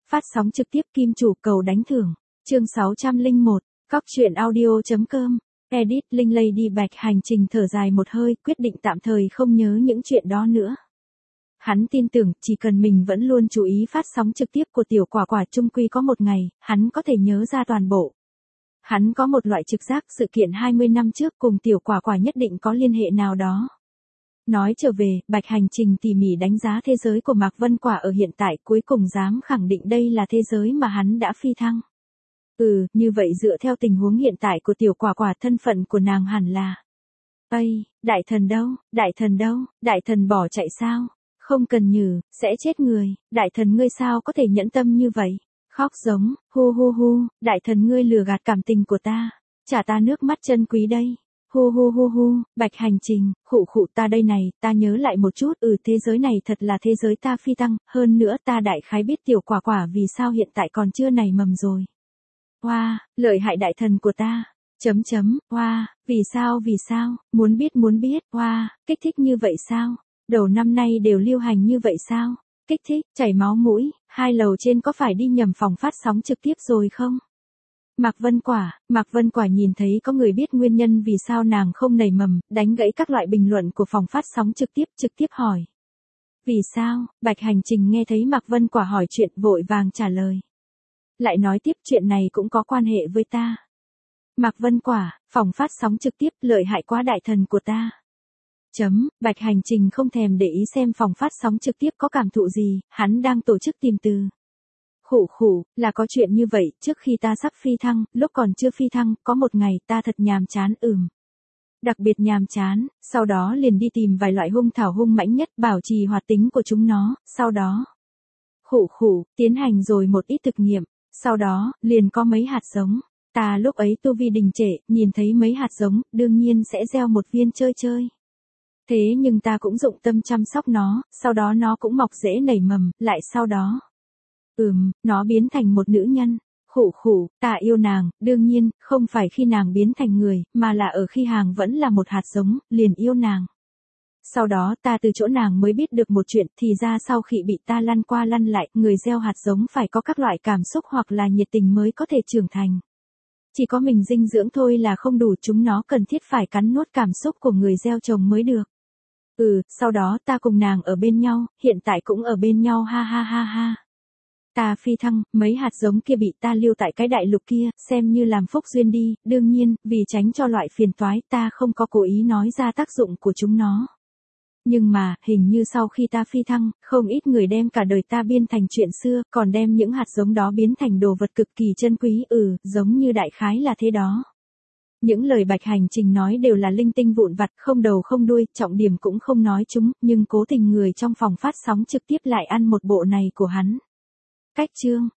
Phát sóng trực tiếp Kim Chủ cầu đánh thưởng. Chương 601, Cóc truyện audio.com. Edit Linh Lady Bạch hành trình thở dài một hơi, quyết định tạm thời không nhớ những chuyện đó nữa. Hắn tin tưởng, chỉ cần mình vẫn luôn chú ý phát sóng trực tiếp của tiểu quả quả chung quy có một ngày, hắn có thể nhớ ra toàn bộ. Hắn có một loại trực giác sự kiện 20 năm trước cùng tiểu quả quả nhất định có liên hệ nào đó. Nói trở về, Bạch hành trình tỉ mỉ đánh giá thế giới của Mạc Vân Quả ở hiện tại, cuối cùng dám khẳng định đây là thế giới mà hắn đã phi thăng. Như vậy dựa theo tình huống hiện tại của tiểu quả quả, thân phận của nàng hẳn là: Ây, đại thần đâu, đại thần đâu, đại thần bỏ chạy sao? Không cần nhử, sẽ chết người, đại thần ngươi sao có thể nhẫn tâm như vậy? Khóc giống, hu hu hu, đại thần ngươi lừa gạt cảm tình của ta, trả ta nước mắt chân quý đây. Hu hu hu hu, Bạch hành trình, khụ khụ ta đây này, ta nhớ lại một chút, thế giới này thật là thế giới ta phi tăng, hơn nữa ta đại khái biết tiểu quả quả vì sao hiện tại còn chưa nảy mầm rồi. Wow, lợi hại đại thần của ta. Wow, vì sao, muốn biết, wow, kích thích như vậy sao? Đầu năm nay đều lưu hành như vậy sao? Kích thích, chảy máu mũi, 2 lầu trên có phải đi nhầm phòng phát sóng trực tiếp rồi không? Mạc Vân Quả nhìn thấy có người biết nguyên nhân vì sao nàng không nảy mầm, đánh gãy các loại bình luận của phòng phát sóng trực tiếp hỏi. Vì sao? Bạch hành trình nghe thấy Mạc Vân Quả hỏi chuyện vội vàng trả lời. Lại nói tiếp chuyện này cũng có quan hệ với ta. Mạc Vân Quả, phòng phát sóng trực tiếp lợi hại quá đại thần của ta. Bạch hành trình không thèm để ý xem phòng phát sóng trực tiếp có cảm thụ gì, hắn đang tổ chức tìm từ. Khủ, là có chuyện như vậy, trước khi ta sắp phi thăng, lúc còn chưa phi thăng, có một ngày ta thật nhàm chán Đặc biệt nhàm chán, sau đó liền đi tìm vài loại hung thảo hung mãnh nhất bảo trì hoạt tính của chúng nó, sau đó. Khủ, tiến hành rồi một ít thực nghiệm, sau đó, liền có mấy hạt giống. Ta lúc ấy tu vi đình trệ, nhìn thấy mấy hạt giống, đương nhiên sẽ gieo một viên chơi. Thế nhưng ta cũng dụng tâm chăm sóc nó, sau đó nó cũng mọc rễ nảy mầm, lại sau đó. Nó biến thành một nữ nhân. Khủ, ta yêu nàng, đương nhiên, không phải khi nàng biến thành người, mà là ở khi nàng vẫn là một hạt giống, liền yêu nàng. Sau đó ta từ chỗ nàng mới biết được một chuyện, thì ra sau khi bị ta lăn qua lăn lại, người gieo hạt giống phải có các loại cảm xúc hoặc là nhiệt tình mới có thể trưởng thành. Chỉ có mình dinh dưỡng thôi là không đủ, chúng nó cần thiết phải cắn nuốt cảm xúc của người gieo trồng mới được. Sau đó ta cùng nàng ở bên nhau, hiện tại cũng ở bên nhau ha. Ta phi thăng, mấy hạt giống kia bị ta lưu tại cái đại lục kia, xem như làm phúc duyên đi, đương nhiên, vì tránh cho loại phiền toái, ta không có cố ý nói ra tác dụng của chúng nó. Nhưng mà, hình như sau khi ta phi thăng, không ít người đem cả đời ta biên thành chuyện xưa, còn đem những hạt giống đó biến thành đồ vật cực kỳ chân quý, giống như đại khái là thế đó. Những lời Bạch hành trình nói đều là linh tinh vụn vặt, không đầu không đuôi, trọng điểm cũng không nói chúng, nhưng cố tình người trong phòng phát sóng trực tiếp lại ăn một bộ này của hắn. Cách chương,